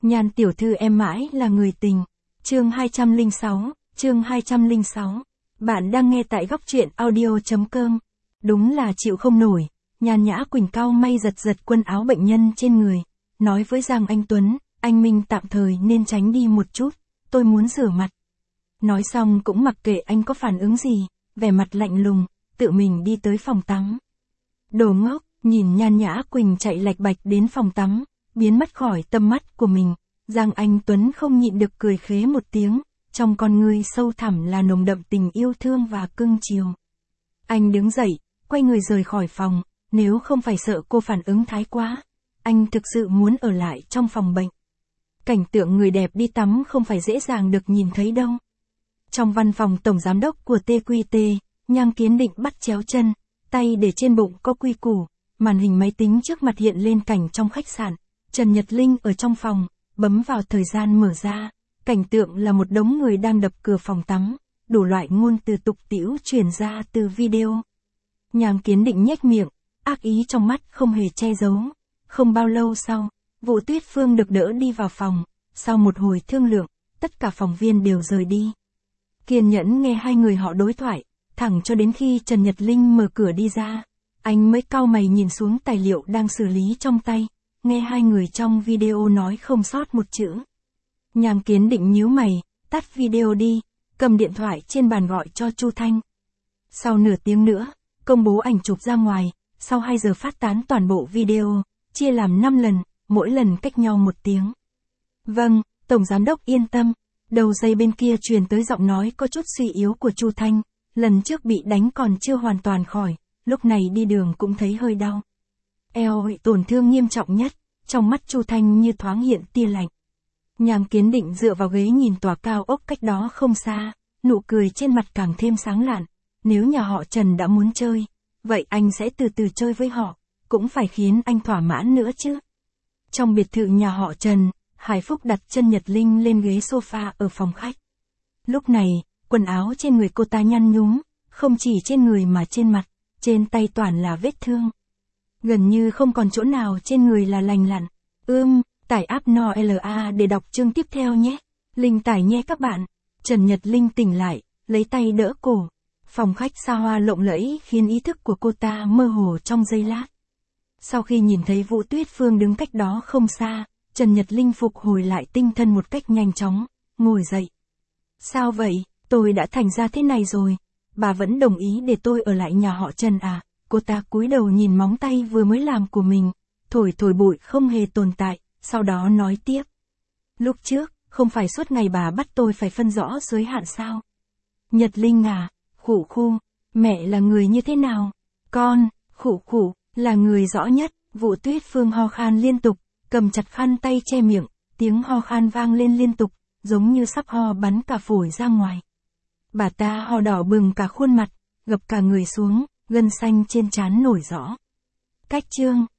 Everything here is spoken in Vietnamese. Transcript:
Nhan tiểu thư em mãi là người tình. Chương 206, chương 206. Bạn đang nghe tại góc truyện audio.com. Đúng là chịu không nổi. Nhan Nhã Quỳnh cau may giật giật quần áo bệnh nhân trên người. Nói với Giang Anh Tuấn, anh Minh tạm thời nên tránh đi một chút, tôi muốn rửa mặt. Nói xong cũng mặc kệ anh có phản ứng gì, vẻ mặt lạnh lùng, tự mình đi tới phòng tắm. Đồ ngốc, nhìn Nhan Nhã Quỳnh chạy lạch bạch đến phòng tắm, biến mất khỏi tầm mắt của mình. Giang Anh Tuấn không nhịn được cười khế một tiếng, trong con ngươi sâu thẳm là nồng đậm tình yêu thương và cưng chiều. Anh đứng dậy, quay người rời khỏi phòng, nếu không phải sợ cô phản ứng thái quá, anh thực sự muốn ở lại trong phòng bệnh. Cảnh tượng người đẹp đi tắm không phải dễ dàng được nhìn thấy đâu. Trong văn phòng tổng giám đốc của TQT, Nhan Kiến Định bắt chéo chân, tay để trên bụng có quy củ, màn hình máy tính trước mặt hiện lên cảnh trong khách sạn, Trần Nhật Linh ở trong phòng, bấm vào thời gian mở ra, cảnh tượng là một đống người đang đập cửa phòng tắm, đủ loại ngôn từ tục tĩu truyền ra từ video. Nhan Kiến Định nhếch miệng, ác ý trong mắt không hề che giấu. Không bao lâu sau, Vũ Tuyết Phương được đỡ đi vào phòng, sau một hồi thương lượng, tất cả phòng viên đều rời đi. Kiên nhẫn nghe hai người họ đối thoại, thẳng cho đến khi Trần Nhật Linh mở cửa đi ra, anh mới cau mày nhìn xuống tài liệu đang xử lý trong tay, nghe hai người trong video nói không sót một chữ. Nhan Kiến Định nhíu mày, tắt video đi, cầm điện thoại trên bàn gọi cho Chu Thanh. Sau nửa tiếng nữa, công bố ảnh chụp ra ngoài, sau 2 giờ phát tán toàn bộ video, chia làm 5 lần, mỗi lần cách nhau 1 tiếng. Vâng, Tổng Giám đốc yên tâm. Đầu dây bên kia truyền tới giọng nói có chút suy yếu của Chu Thanh, lần trước bị đánh còn chưa hoàn toàn khỏi, lúc này đi đường cũng thấy hơi đau. Eo bị tổn thương nghiêm trọng nhất, trong mắt Chu Thanh như thoáng hiện tia lạnh. Nhan Kiến Định dựa vào ghế nhìn tòa cao ốc cách đó không xa, nụ cười trên mặt càng thêm sáng lạn. Nếu nhà họ Trần đã muốn chơi, vậy anh sẽ từ từ chơi với họ, cũng phải khiến anh thỏa mãn nữa chứ. Trong biệt thự nhà họ Trần, Hải Phúc đặt chân Nhật Linh lên ghế sofa ở phòng khách. Lúc này, quần áo trên người cô ta nhăn nhúm, không chỉ trên người mà trên mặt, trên tay toàn là vết thương. Gần như không còn chỗ nào trên người là lành lặn. Tải app NOLA để đọc chương tiếp theo nhé. Linh tải nhé các bạn. Trần Nhật Linh tỉnh lại, lấy tay đỡ cổ. Phòng khách xa hoa lộng lẫy khiến ý thức của cô ta mơ hồ trong giây lát. Sau khi nhìn thấy Vũ Tuyết Phương đứng cách đó không xa, Trần Nhật Linh phục hồi lại tinh thần một cách nhanh chóng, ngồi dậy. Sao vậy, tôi đã thành ra thế này rồi, bà vẫn đồng ý để tôi ở lại nhà họ Trần à? Cô ta cúi đầu nhìn móng tay vừa mới làm của mình, thổi bụi không hề tồn tại, sau đó nói tiếp. Lúc trước, không phải suốt ngày bà bắt tôi phải phân rõ giới hạn sao? Nhật Linh à, khụ, mẹ là người như thế nào? Con, khụ, là người rõ nhất. Vũ Tuyết Phương ho khan liên tục, cầm chặt khăn tay che miệng, tiếng ho khan vang lên liên tục, giống như sắp ho bắn cả phổi ra ngoài. Bà ta ho đỏ bừng cả khuôn mặt, gập cả người xuống, gân xanh trên trán nổi rõ. Cách chương